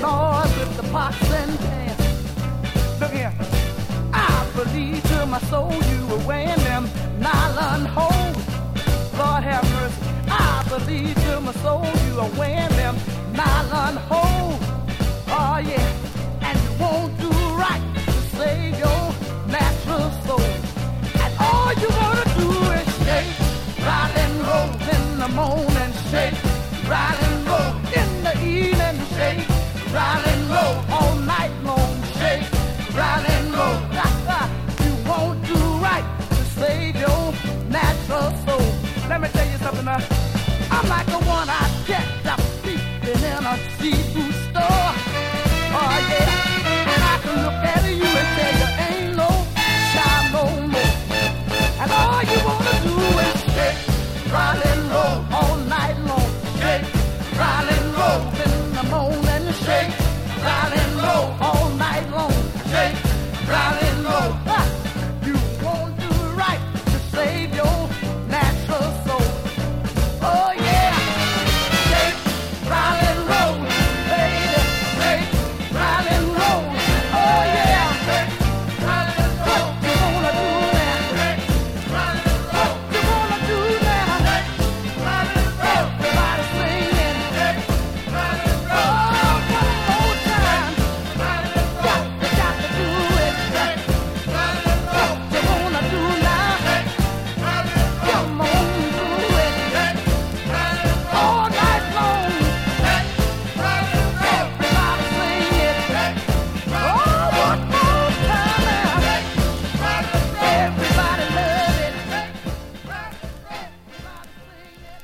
noise with the pots and pans. Look here. I believe to my soul you were wearing them nylon hose. Lord have mercy. I believe to my soul you are wearing them nylon hose. Oh yeah. And you won't do right to save your natural soul. And all you wanna do is shake, rock and roll in the morning, shake, rock and roll in the evening, shake, rock and roll all night long, shake, rock and roll. You won't do right to save your natural soul. Let me tell you something now. I'm like the one I get up sleeping in a seafood store. Oh yeah, and I can look at you and tell you ain't no child no more. And all you wanna do is shake, rock and roll all night long, shake, rock and roll in the morning, shake, rock and roll all night long, shake, rock and roll. You won't do right to save your natural soul. Oh yeah, shake, rock and roll, baby, shake, rock and roll. Oh yeah, shake, rock and roll. You wanna do that? Shake, rock and roll. You wanna do that? Shake, rock and roll. Everybody singing. Shake, rock and roll. Oh, one more time. Rock and roll. You got to do it. Shake, rock and roll. You wanna do now? Shake, rock and roll. Come on, do it. Shake, rock and roll. All night long. Shake, rock and roll. Everybody sing it. Shake, oh, one more time now. Shake, rock and roll. Everybody love it. Shake, rock and roll. Everybody sing it.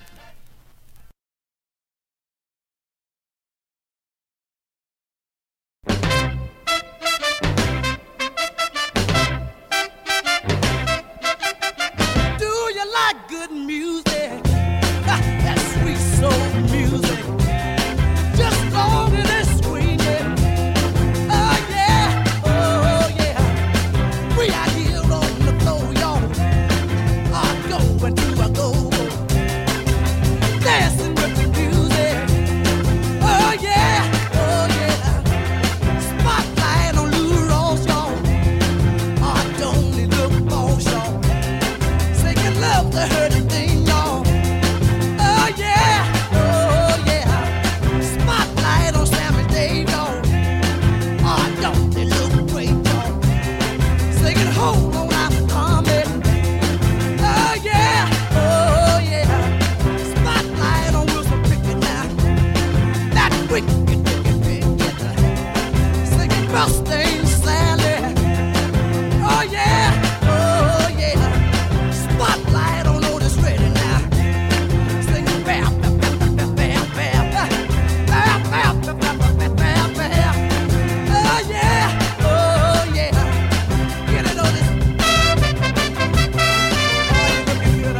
Do you like good music? That sweet soul music. Just long as it's screaming. Oh yeah, oh yeah. We out here on the floor, y'all. Are going to a go-go. Dancing with the music. Oh yeah, oh yeah. Spotlight on Lou Ross, y'all. Oh, don't it look boss, y'all. Singing love to hurting thing, y'all. Oh yeah, oh yeah. Spotlight on Sammy Dave, y'all. Oh, don't they look great, y'all. Singing hold on, I'm coming. Oh yeah, oh yeah. Spotlight on Wilson Pickett now. That wicked, wicked, wicked. Singing Mustang Sally. Oh yeah, oh yeah. Spotlight on Otis Redding now. Singing bam, bam, bam, bam, bam, bam, bam, bam, bam, bam, bam, bam, bam. Oh yeah, oh yeah. Get it, Otis. Oh, you looking good,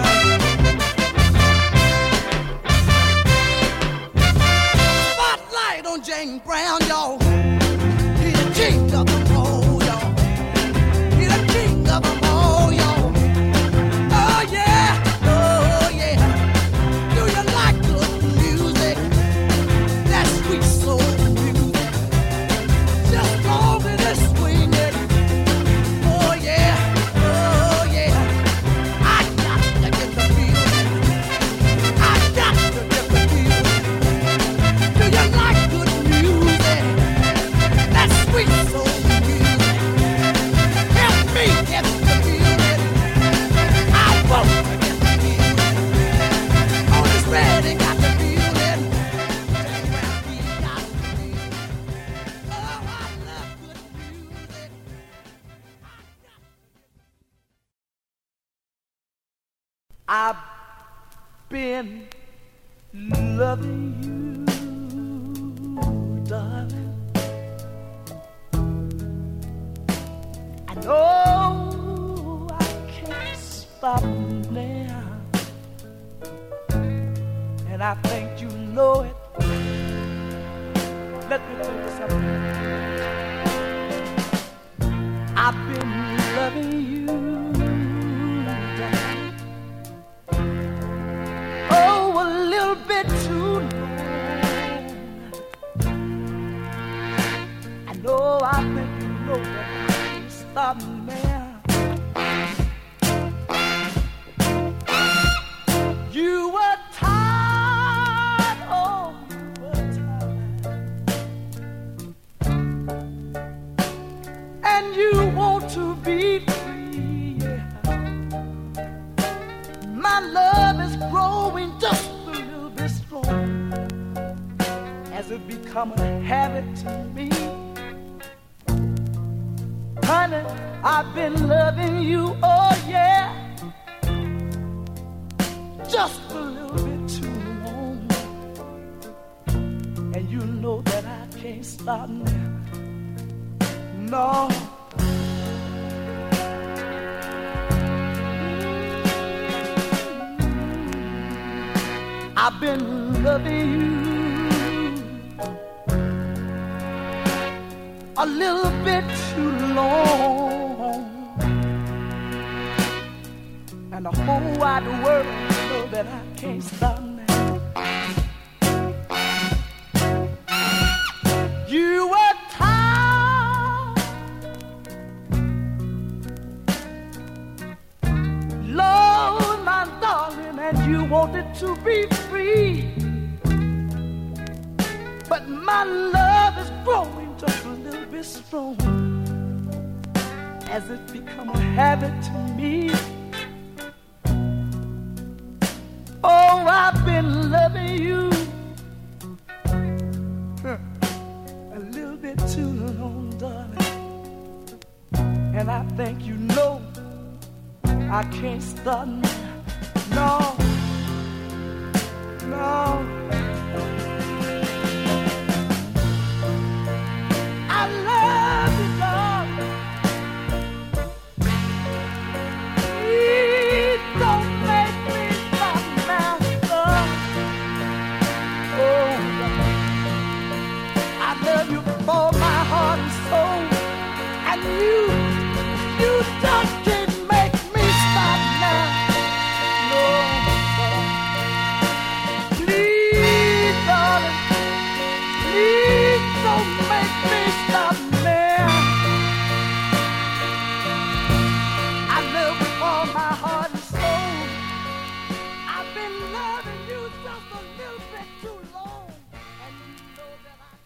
Spotlight on James Brown, y'all. He the king of them all, y'all. He the king of them all, y'all. Oh yeah, oh yeah. Do you like good music? That sweet soul music. Just long as it's swinging. Oh yeah, oh yeah. I got to get the feeling. I got to get the feeling. Do you like good music? That sweet soul music. Help me get the feeling. I want to get the feeling. On this ready, got the feeling. We got the feeling. Oh, I love good music. I've been loving you, darling. I know I can't stop now, and I think you know it. Let me tell you something. I've been loving you, darling. Oh, a little bit too long. stop now. You were tired, oh, you were tired, and you want to be free. Yeah. My love is growing just a little bit strong as it become a habit to me. Honey, I've been loving you, oh yeah, just a little bit too long. And you know that I can't stop now. No. I've been loving you a little bit too long, and the whole wide world know that I can't stop now. You were tired, Lord, my darling, and you wanted to be free, but my love is growing just a little bit strong as it become a habit to me. Oh, I've been loving you a little bit too long, darling, and I think you know I can't stop now. No, no. I love you, darling. Please don't make me stop now, love. Oh, I love you with all my heart and soul, and you just can't make me stop now. No, please, darling, please don't make me stop now. I love with all my heart and soul. I've been loving you just a little bit too long, and you know that I.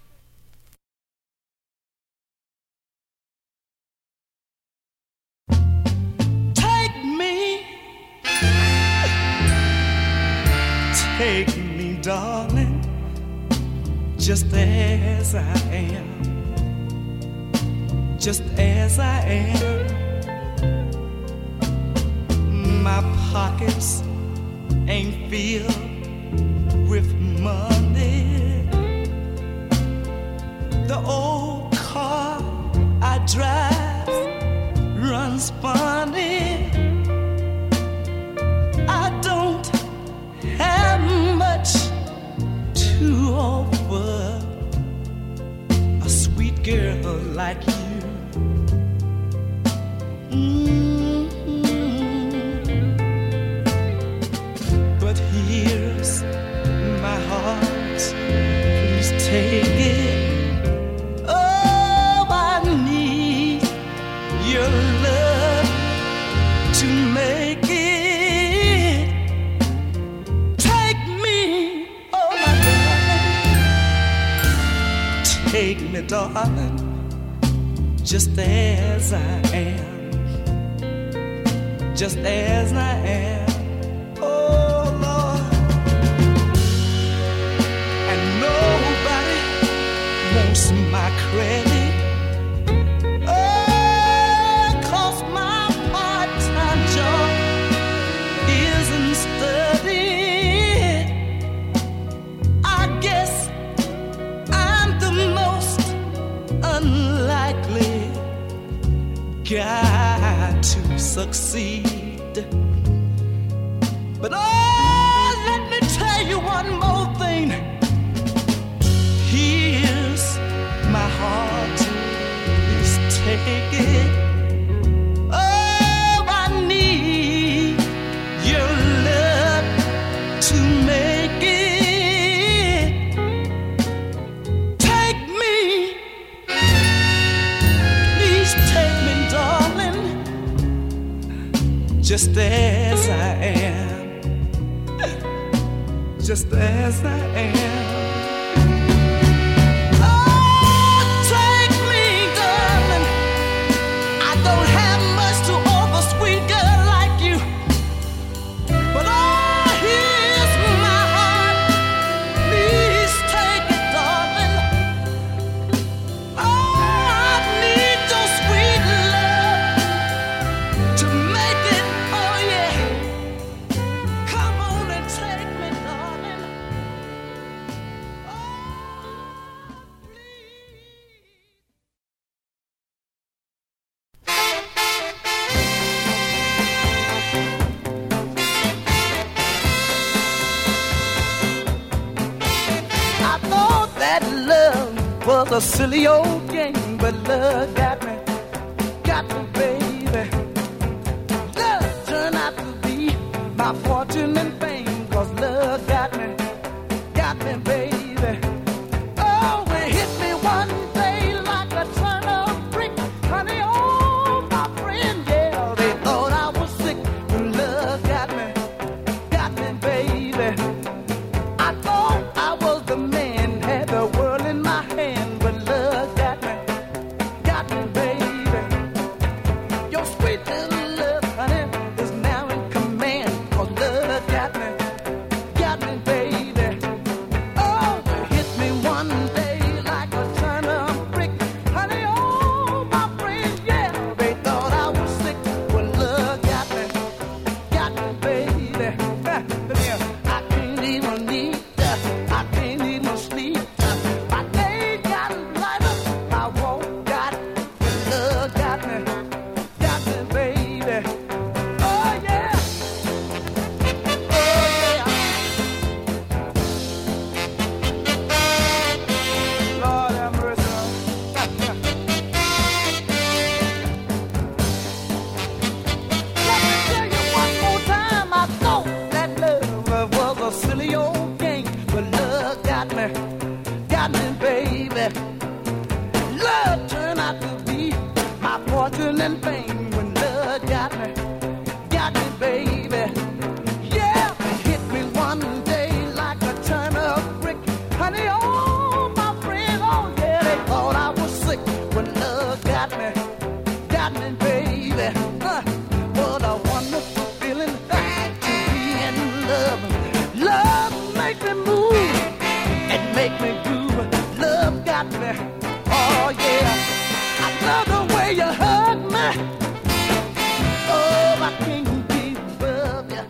Take me, darling, just as I am, just as I am. My pockets ain't filled with money. The old car I drive runs funny. I don't have much to offer a sweet girl like you. But here's my heart, please take it. Oh, I need your love to make it. Take me, oh my darling, take me, darling, just as I am, just as I am. Oh Lord, and nobody wants my credit. Oh, 'cause my part-time job isn't studied. I guess I'm the most unlikely guy to succeed. But oh, let me tell you one more thing. Here's my heart, please take it. Oh, I need your love to make it. Take me, please take me, darling, just as I am, just as I am. Was a silly old game, but love got me, baby. Love turned out to be my fortune and fame, 'cause love got me, baby. Oh, it hit me one day like a ton of brick, honey, oh, my friend, yeah, they thought I was sick, but love got me, baby. I thought I was the man, had the world in my hand. And fame when love got me, baby. Yeah, it hit me one day like a ton of brick, honey. Oh, my friend, oh yeah, they thought I was sick when love got me, baby. What a wonderful feeling to be in love. Love make me move and make me groove. Love got me, oh yeah. I love the way you hug me. Oh, I can't give up, yeah.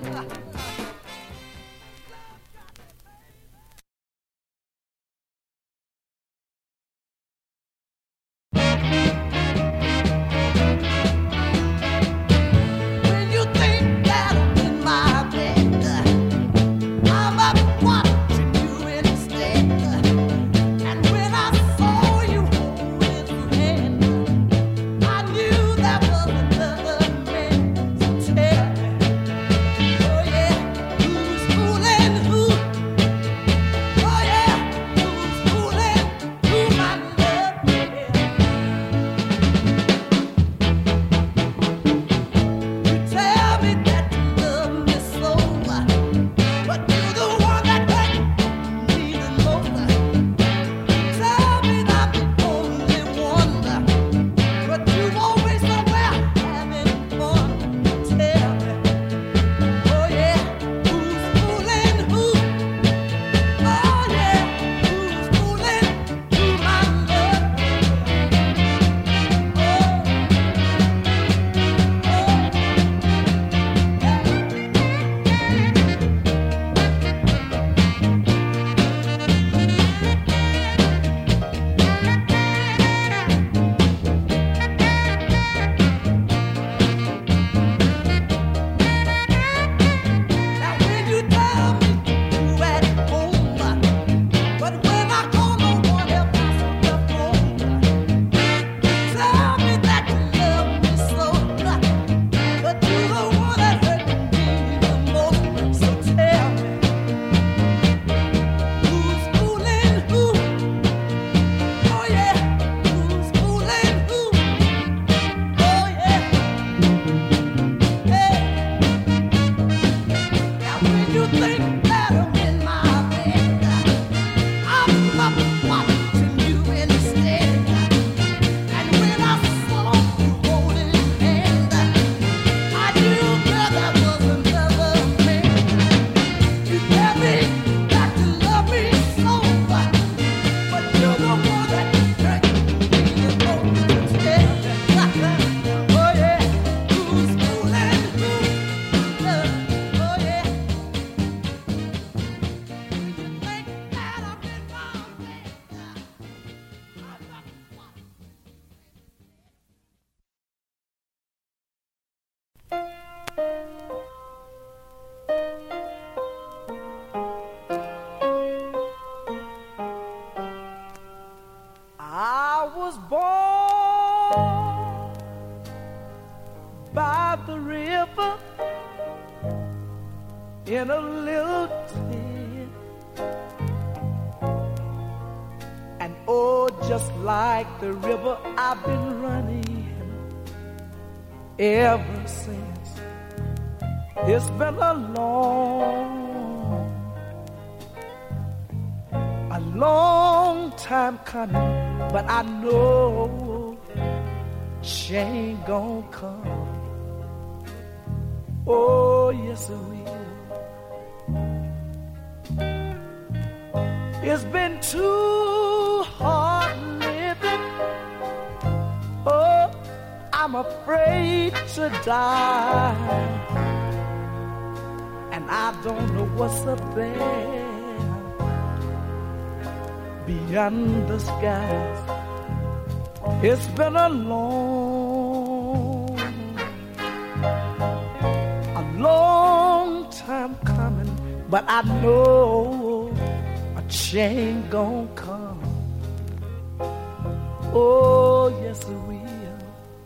by the river in a little tent. And oh, just like the river, I've been running ever since. It's been a long time coming, but I know change gon' come. Oh, yes it will. It's been too hard living. Oh, I'm afraid to die, and I don't know what's up there beyond the skies. It's been a long time coming, but I know a change gon' come. Oh, yes it will.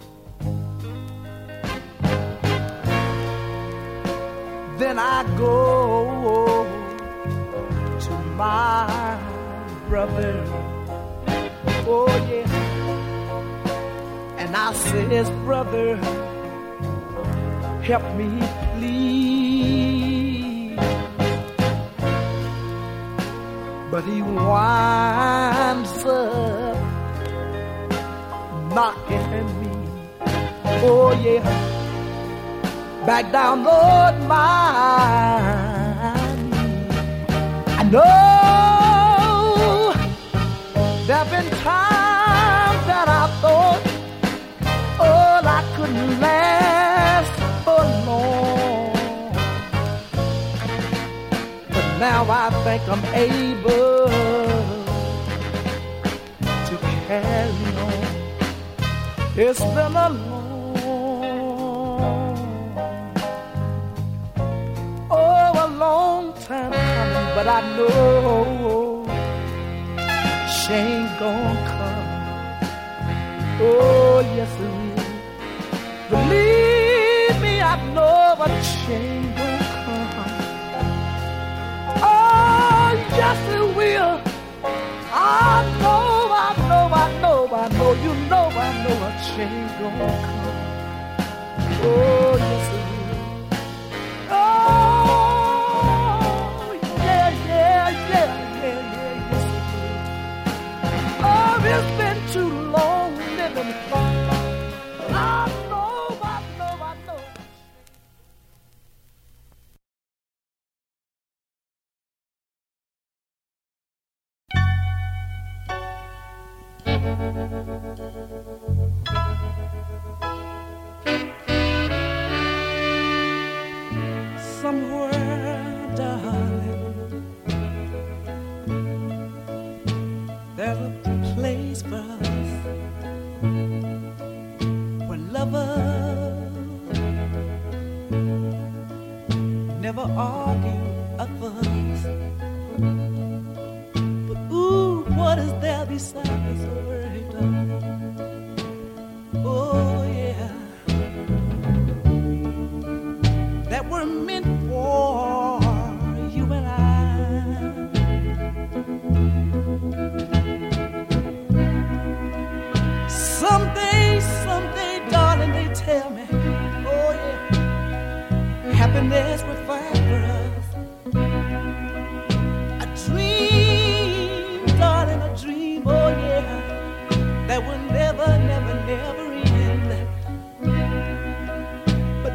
Then I go to my brother, oh yeah, and I says, brother, help me please. But he winds up knocking at me, oh yeah, back down on my knee. I know there've been times that I thought, oh, I couldn't last for long. But now I think I'm able to carry on. It's been a long time coming, but I know change gon' come. Oh, yes it will. Believe me, I know a change gon' come. Oh, yes it will. I know, you know a change gon' come. Oh, yes it will. Oh, yeah, yes it will. Oh, it's been too long living. I know. Somewhere, darling, there's a place for us where lovers never argue a fuss. But ooh, what is there beside us, oh, darling? Oh yeah, that we're meant for you and I. Someday, darling, they tell me, oh yeah, happiness will find for us. A dream, darling, a dream, oh yeah, that will never end. But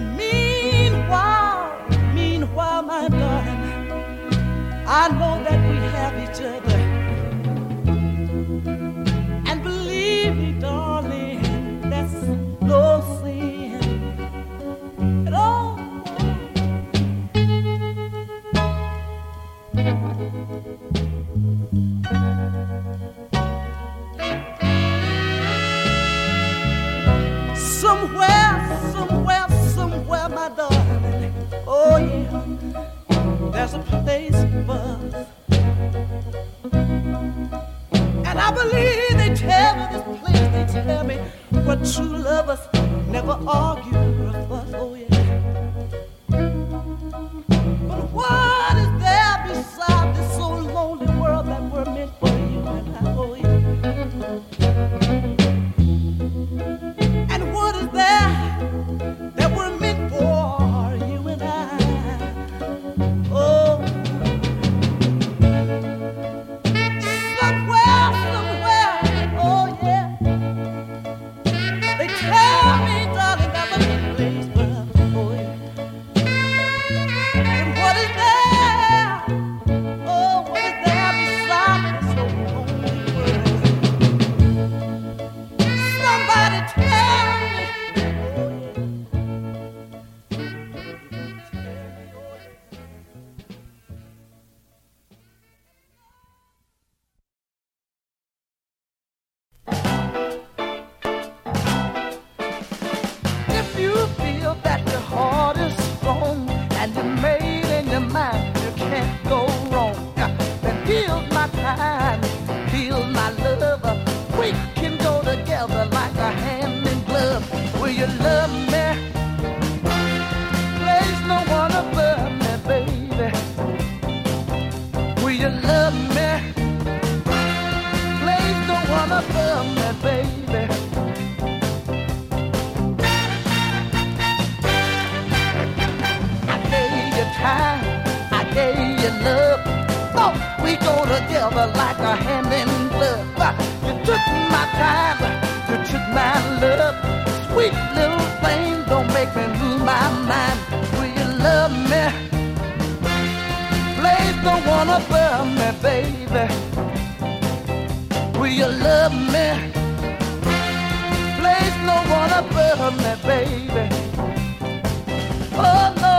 meanwhile, my darling, I know that we have each other. And believe me, darling, that's no sin at all. Somewhere, my darling, oh yeah, there's a place for us. And I believe they tell me this place, they tell me what true lovers never argue. we go together like a hand in glove. You took my time, you took my love. Sweet little thing, don't make me lose my mind. Will you love me? Place the one above me, baby. Will you love me? Place no one above me, baby. Oh no.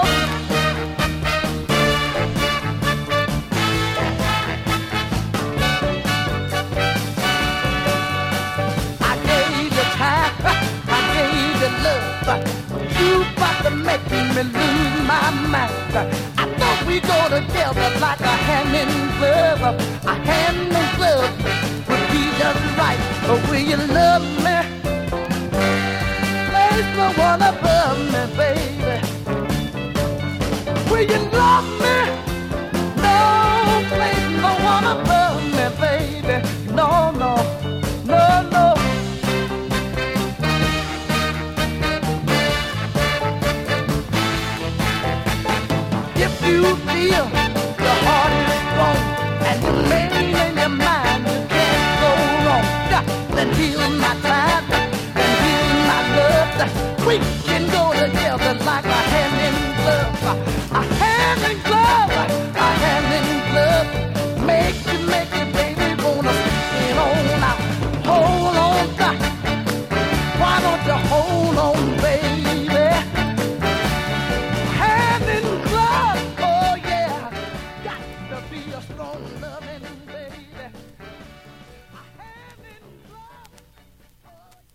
I gave you time, I gave you love. You about to make me lose my mind. I thought we go together like a hand in glove. A hand in glove would be just right. But will you love me? Place no one above me, baby. Will you love me? No, place no one above me, baby. No, no, no, no. If you feel your heart is strong and you're made in your mind, you can't go wrong. Then heal my time and heal my love. We can go together like a hand in glove. A hand in glove, a hand in glove. Make you, baby, wanna get on out. Hold on tight. Why don't you hold on, baby? Hand in glove, oh yeah. Got to be a strong loving baby. A hand in glove, oh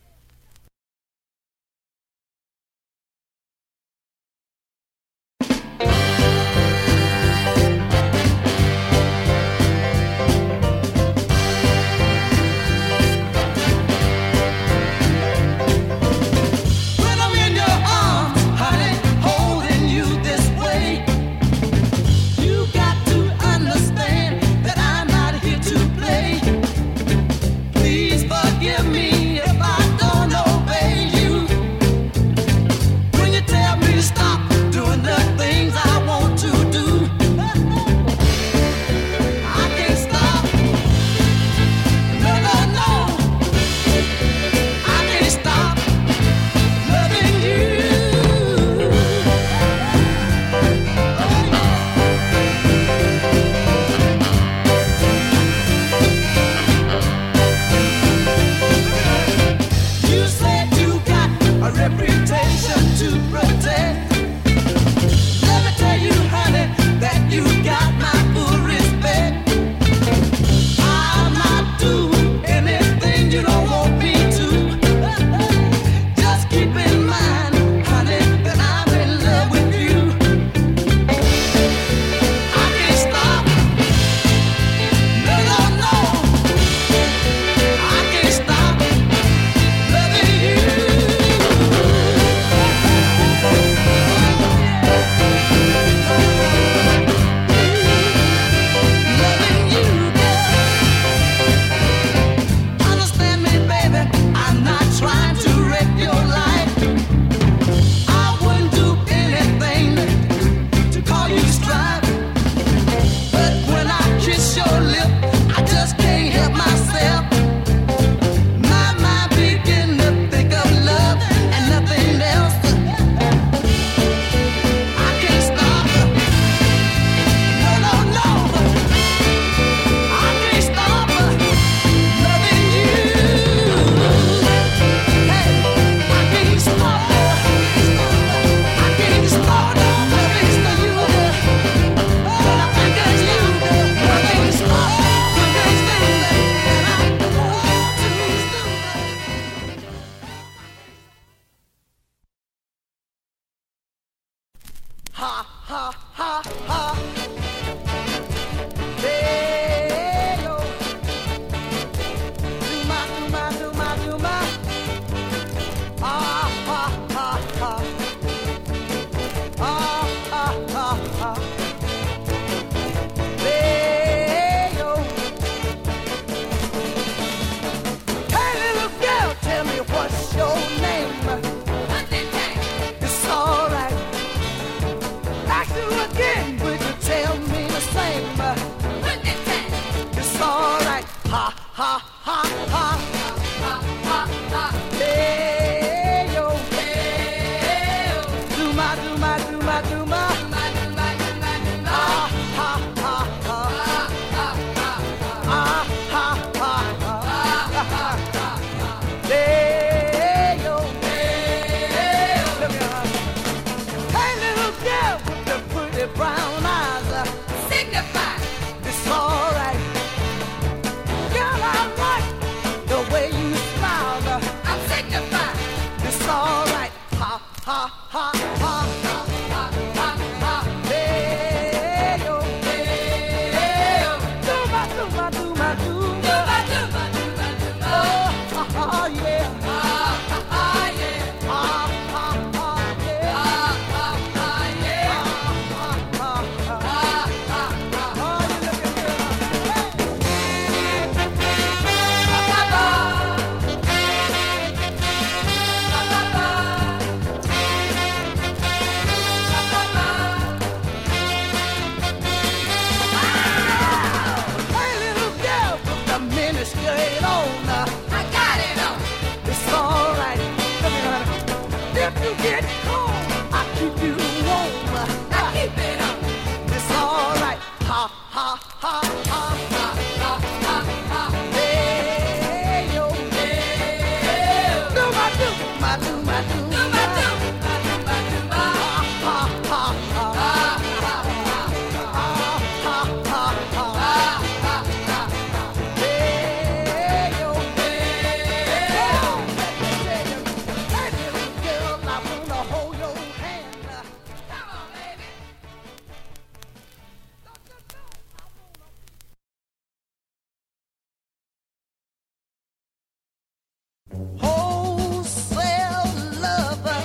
When I'm in your arms, honey, holding you this way, you got to understand that I'm not here to play. Please forgive me if I don't obey you. When you tell me to stop doing the things I want to do, I can't stop. No, no, no. I can't stop loving you. You said you got a reputation to protect. Let me tell you, honey, that you got my full respect. I'll not do anything you don't want me to. Just keep in mind, honey, that I'm in love with you. I can't stop. No, no, no. I can't stop loving you. Loving you, girl. Understand me, baby. I'm not trying to wreck your life. I wouldn't do anything to call you strife. But when I kiss your lip, I just can't help myself. My mind begin to think of love and nothing else. I can't stop. No, no, no. I can't stop loving you. Hey, I can't stop. I can't stop loving you. When I think of you, I can't stop. I can't stand it, and I want to stop. ha, ha, ha, ha. Hey, yo. Do my, do my, do my, do my. Ah, ha, ha, ha. Ah, ha, ha, ha. Hey, yo. Hey, little girl, tell me what's your name? It's all right. Ask you again, would you tell Brown eyes signify it's alright. Girl, I like the way you smile. I'm signify it's alright. Ha ha ha ha ha ha ha ha. Hey yo, hey yo. Do my do my do my do my do my do my do my. Oh ha ha yeah. Ha ha yeah. Ha ha ha yeah. Ha ha yeah. Skirt on, I got it on. It's alright. If you get cold, I keep you warm. I keep it on. It's alright. Ha ha ha ha ha ha ha ha. Hey yo, hey yo. Do my do my do my do my do my do my do my. Ha ha ha ha ha ha ha ha ha. Wholesale lover,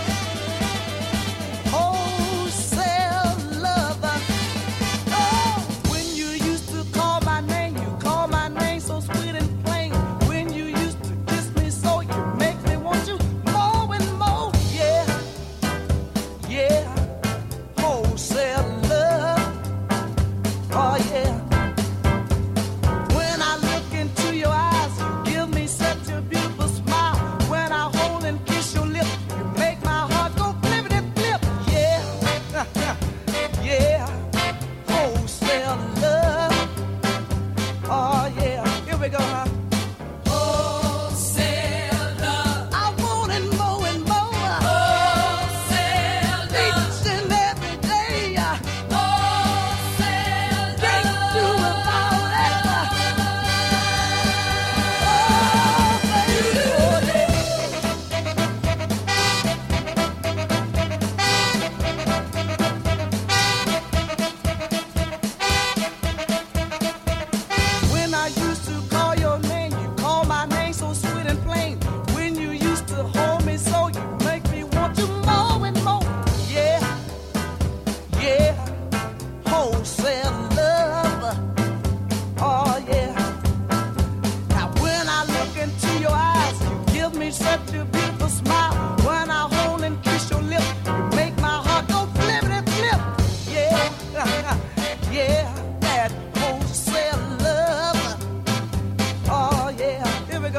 wholesale lover. Oh, when you used to call my name, you call my name so sweet and plain. When you used to kiss me so, you make me want you more and more. Yeah, yeah, wholesale love. Oh yeah. When I look into your eyes, you give me such a beautiful smile. When I hold and kiss your lips, you make my heart go flippity flip. Yeah, yeah, wholesale love. Oh yeah, here we go, huh? Wholesale love. I want it more and more. Wholesale love. Each and every day. Wholesale love. Can't do without it. When I used to call your name, you call my name so sweet and plain. When you used to hold me so, you make me want you more and more. Yeah, yeah, wholesale love. Oh yeah. Now when I look into your eyes, you give me such a beautiful smile. When I hold and kiss your lips, you make my heart go flippity flip. Yeah, yeah, that wholesale love. Oh yeah, here we go.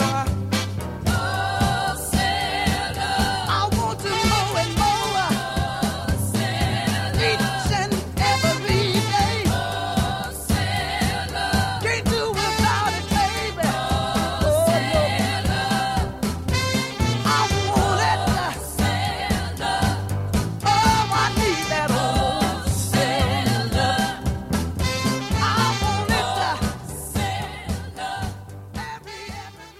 Wholesale love. I want to more and more. Wholesale love. Each and every day. Wholesale love. Can't do without it, baby. Wholesale love. I want it. Wholesale love. Oh, I need that wholesale love. I want it. Wholesale love. Every day.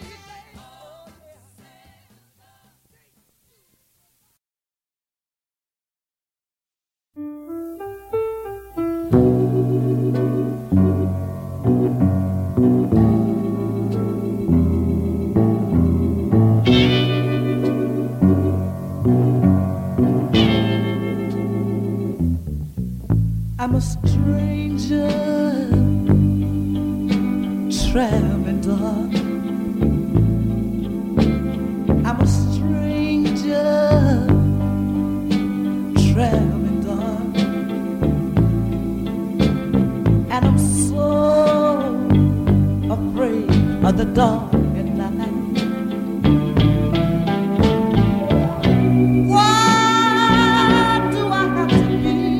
I'm a stranger traveling dark. I'm a stranger traveling dark, and I'm so afraid of the dark at night. Why do I have to be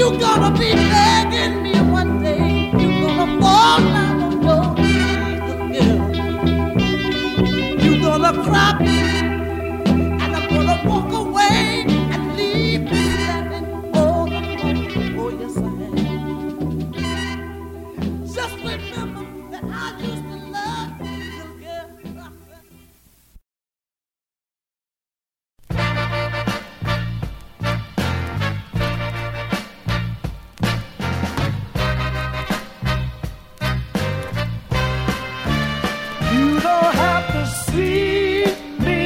You're gonna be begging me one day. You're gonna fall down on your knees, girl. You're gonna cry, and I'm gonna walk away and leave you standing all alone. Oh yes, I am. Just remember that I used to love you, girl. You don't have to see me,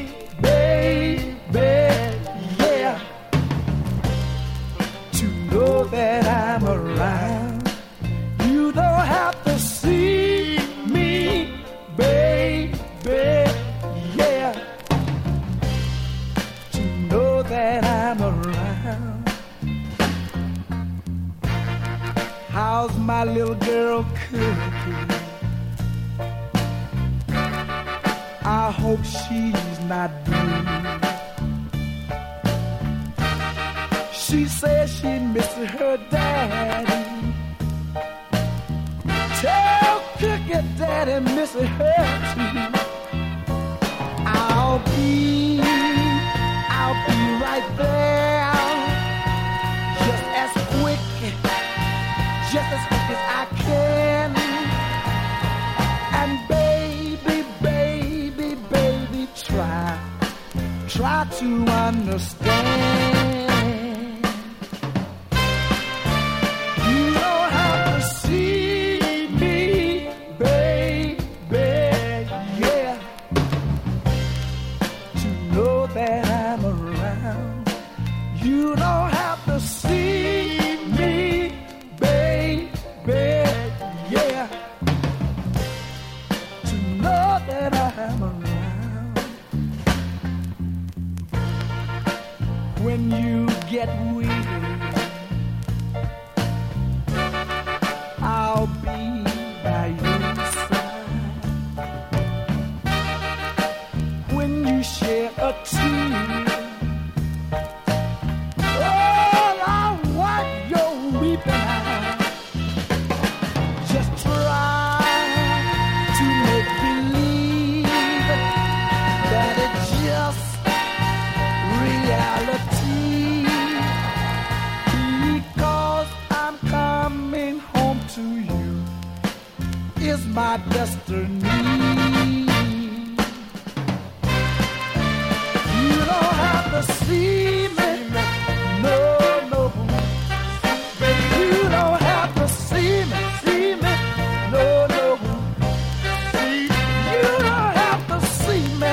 baby, yeah, to know that I'm around. You don't have to see me, baby, yeah, to know that I'm around. How's my little girl cooking? I hope she's not blue. She says she misses her daddy. Tell Cookie Daddy misses her too. I'll be right there, just as quick as I can. And baby, try to understand. You don't have to see me, baby, yeah, to know that I'm around. You don't have to see me, baby, yeah, to know that I'm around. When you get weary, I'll be by your side. When you shed a tear, oh, I'll wipe your weeping eyes. Just try to make believe that it's just reality, because I'm coming home to you is my destiny. You don't have to see me, no, baby, you don't have to see me, no, you don't have to see me.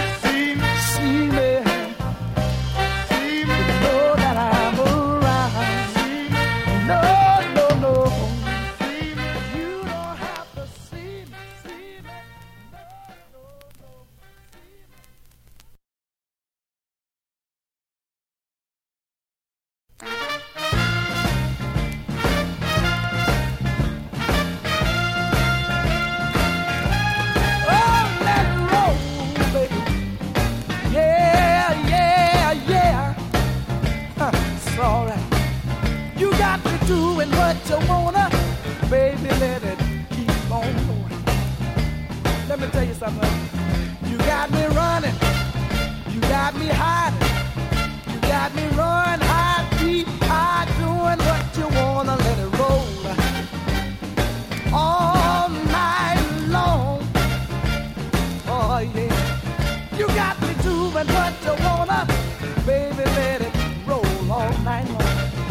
Doing what you wanna, baby, let it keep on going. Let me tell you something. You got me running, you got me hiding, you got me run high, deep, high, doing what you wanna, let it roll all night long. Oh yeah, you got me doing what you wanna, baby, let it roll all night long.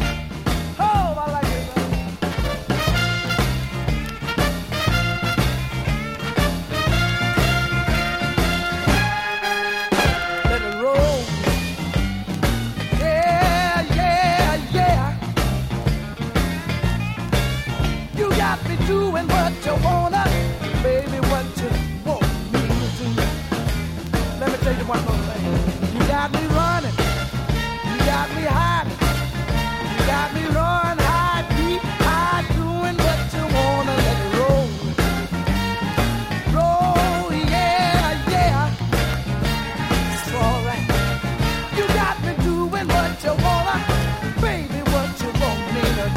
Doing what you wanna, baby, what you want me to do. Let me tell you one more thing. You got me running, you got me hiding, you got me run high, deep, high, doing what you wanna, let it roll. Roll, yeah, it's alright. You got me doing what you wanna, baby, what you want me to do.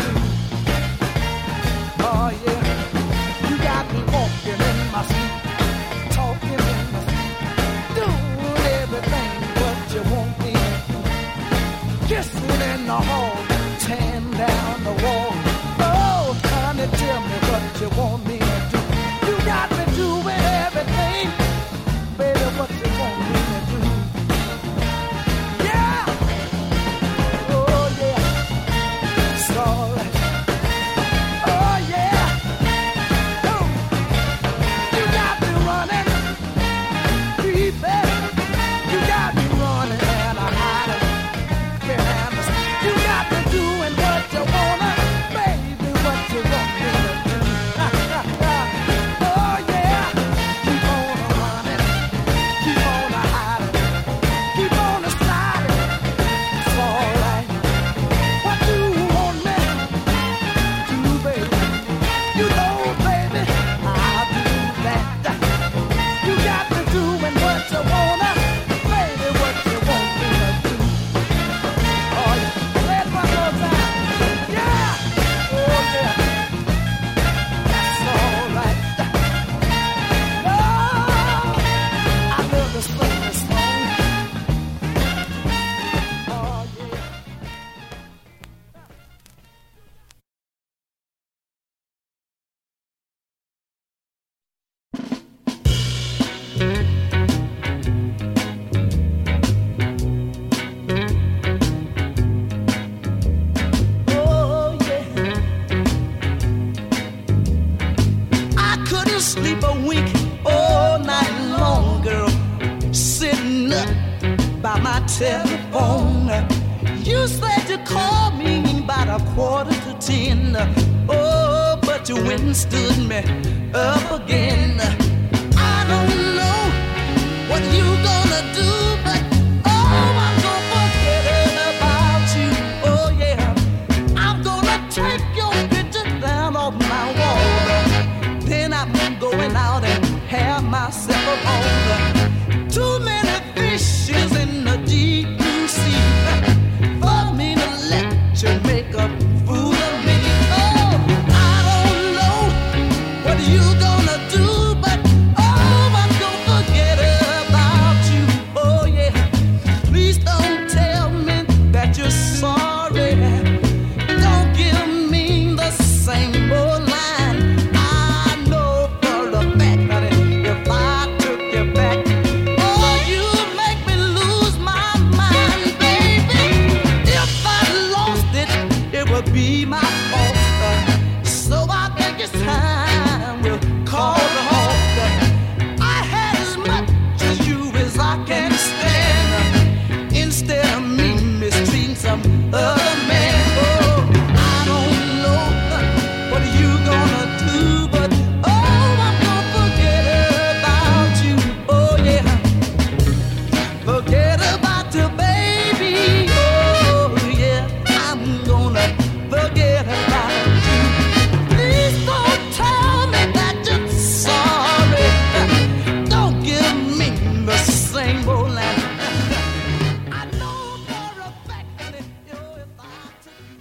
my telephone. You said you called me about 9:45. Oh, but you went and stood me up again. I don't know what you gonna do, but oh, I'm gonna forget about you. Oh yeah, I'm gonna take your picture down off my wall. Then I'm going out and have myself a ball. Too many fishes in the deep blue sea for me to let you make a fool of me. Oh, I don't know what you gonna do, but oh, I'm gonna forget about you. Oh yeah, please don't tell me that you're sorry. Don't give me the same old line. I know for a fact, honey, if I took you back, oh, you'd make me lose my mind, baby. If I lost it, it would be my fault. So I think it's time we'll call the halt. I had as much as you as I can stand. Instead of me mistreating some other man. Oh, I don't know what you gonna do, but oh, I'm gonna forget about you. Oh yeah, forget about you, baby. Oh yeah, I'm gonna forget about you. Please don't tell me that you're sorry. Don't give me the same old line. I know for a fact that if I took you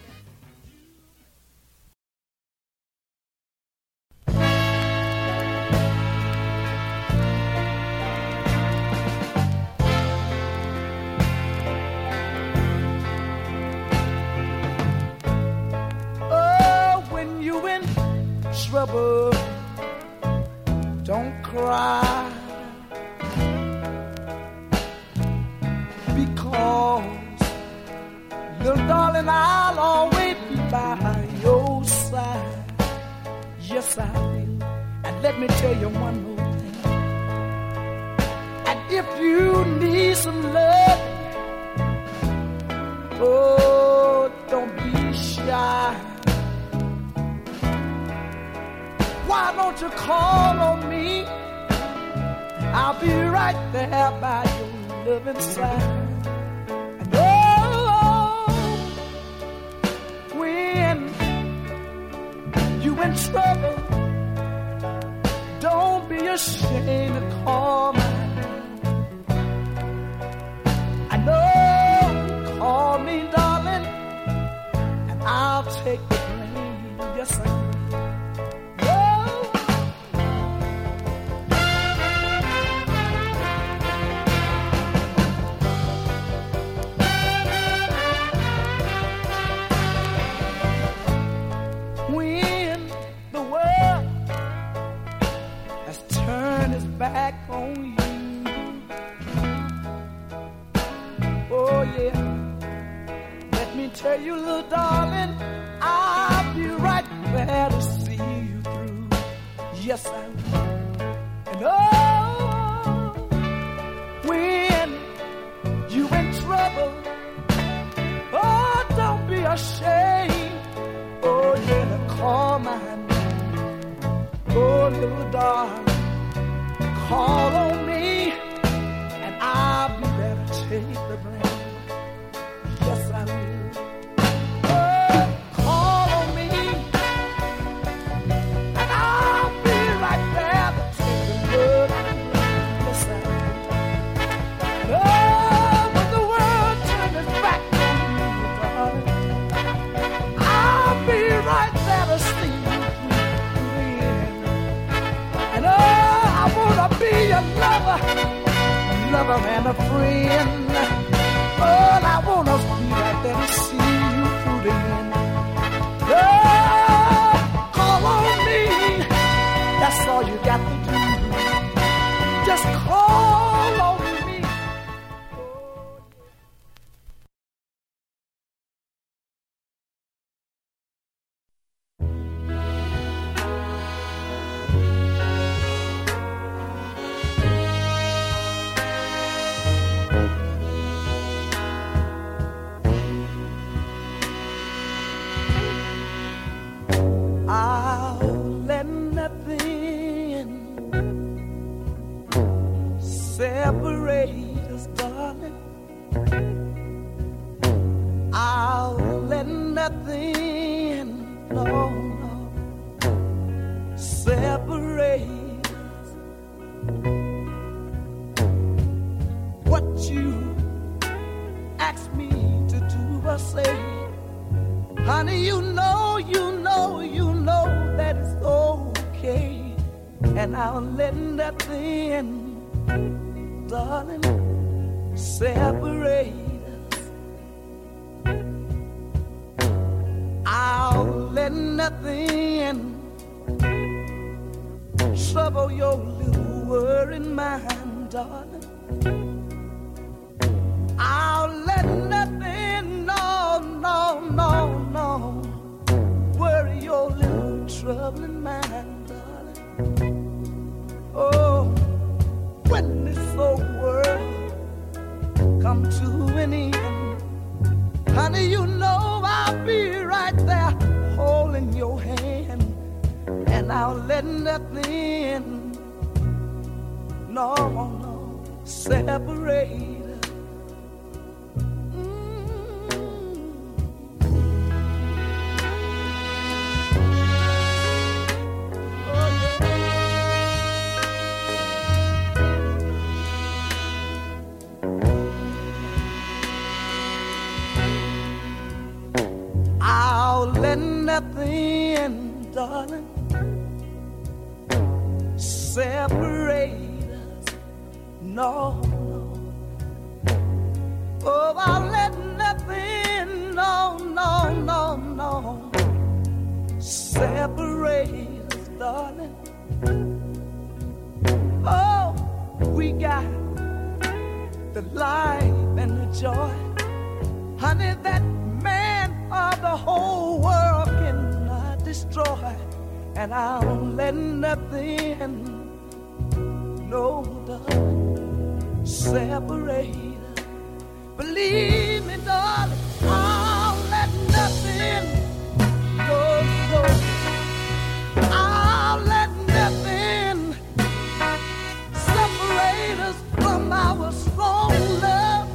Oh, when you in trouble, don't cry, because, little darling, I'll always be by your side. Yes, I will. And let me tell you one more thing. And if you need some love, oh, don't be shy. Why don't you call on me? I'll be right there by your loving side. And oh, when you in trouble, don't be ashamed to call my name. I know, call me, darling, and I'll take the blame. Yes, I will. When the world has turned its back on you, oh yeah, let me tell you, little darling, I'll be right there to see you through. Yes, I will. And oh, when you in trouble, oh, don't be ashamed. Oh, yeah, call my name. Oh, little darling, call on me, and I'll be there to take the blame. Yes, I will. Oh, call on me, and I'll be right there to take the word. Yes, I will. Oh, when the world turns its back on you, darling, I'll be right there to see you through the end. And oh, I wanna be your lover and a friend. Oh, I wanna be right there to see you through the end. Oh, call on me. That's all you got to do. Just call on me. separate us, darling, I'll let nothing, no, separate us. What you ask me to do or say, honey, you know that it's okay, and I'll let nothing, darling, separate us. I'll let nothing trouble your little worried mind, darling. I'll let nothing, no, worry your little troubling mind, darling. Oh, when this old world come to an end, honey, you know I'll be right there holding your hand, and I'll let nothing, no, separate. Nothing, darling, separate us, no. Oh, I'll let nothing, no, separate us, darling. Oh, we got the life and the joy, honey, that man of the whole world cannot destroy, and I'll let nothing, no, darling, separate us. Believe me, darling, I'll let nothing, no, I'll let nothing separate us from our strong love.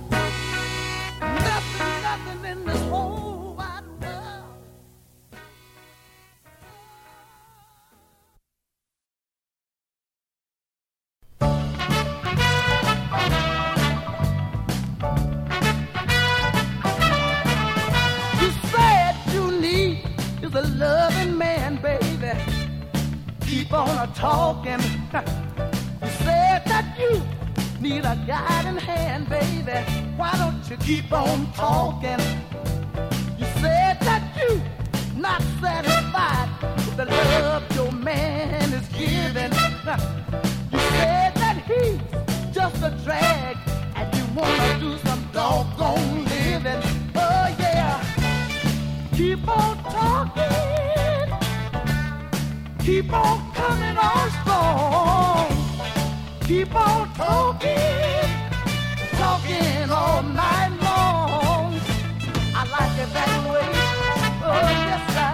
Nothing in this whole wide world. You said you need is a loving man, baby. Keep on talking. You said that you need a guiding hand, baby. Why don't you keep on talking? You said that you not satisfied with the love your man is giving. You said that he's just a drag, and you wanna do some doggone living. Oh yeah, keep on talking, keep on coming on strong. Keep on talking, talking all night long. I like it that way. Oh, yes, I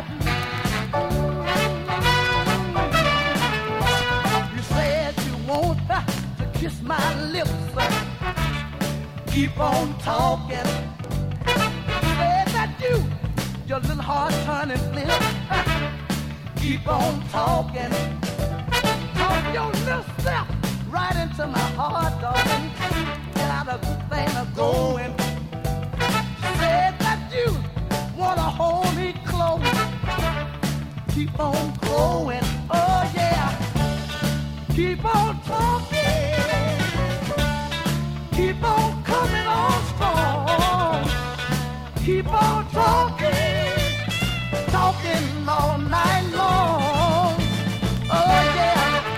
do. You said you want to kiss my lips. Keep on talking. You said that your little heart turning flip. Keep on talking. Talk your little self right into my heart, darling. Got a good thing going. Said that you wanna hold me close. Keep on growing, oh yeah. Keep on talking. Keep on coming on strong. Keep on talking, talking all night long. Oh yeah.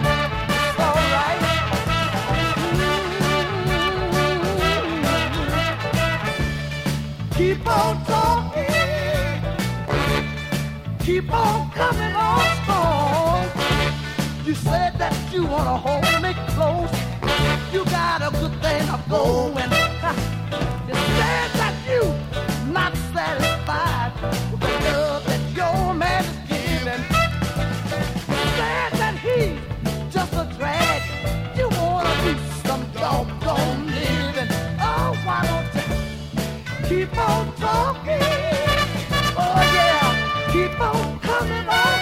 Keep on talking, keep on coming on strong. You said that you wanna hold me close. You got a good thing going. You said that you not satisfied with the love that your man is giving. You said that he's just a drag. You wanna do some dog. keep on talking. Oh yeah, keep on coming on.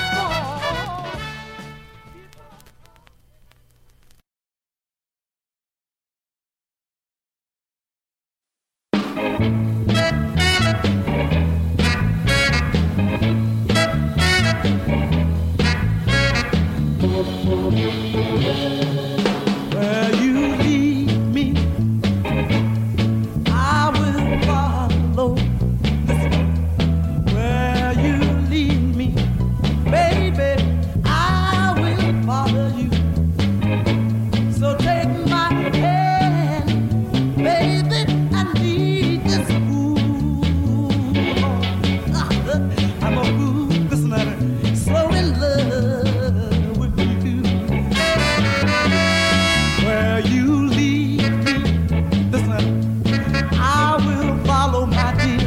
Where you lead me, I will follow. Where you lead me, baby, I will follow you. So take my hand, baby, and lead this fool. I'm a fool, listen at it, so in love with you. Where you lead me, listen, I will follow, my dear.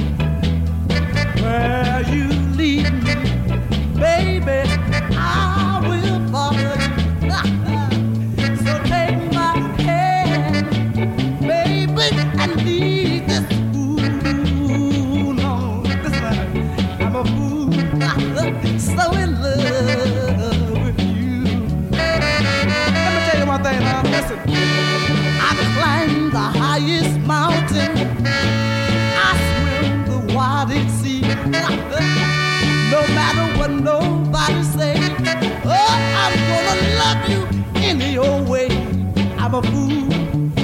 Where you lead me, baby, I will follow you. So take my hand, baby, and lead this fool on. Listen, I'm a fool, so in love with you. Let me tell you one thing now, listen. I climb the highest mountain, I swim the widest sea. No matter what nobody say, oh, I'm gonna love you any old way. I'm a fool,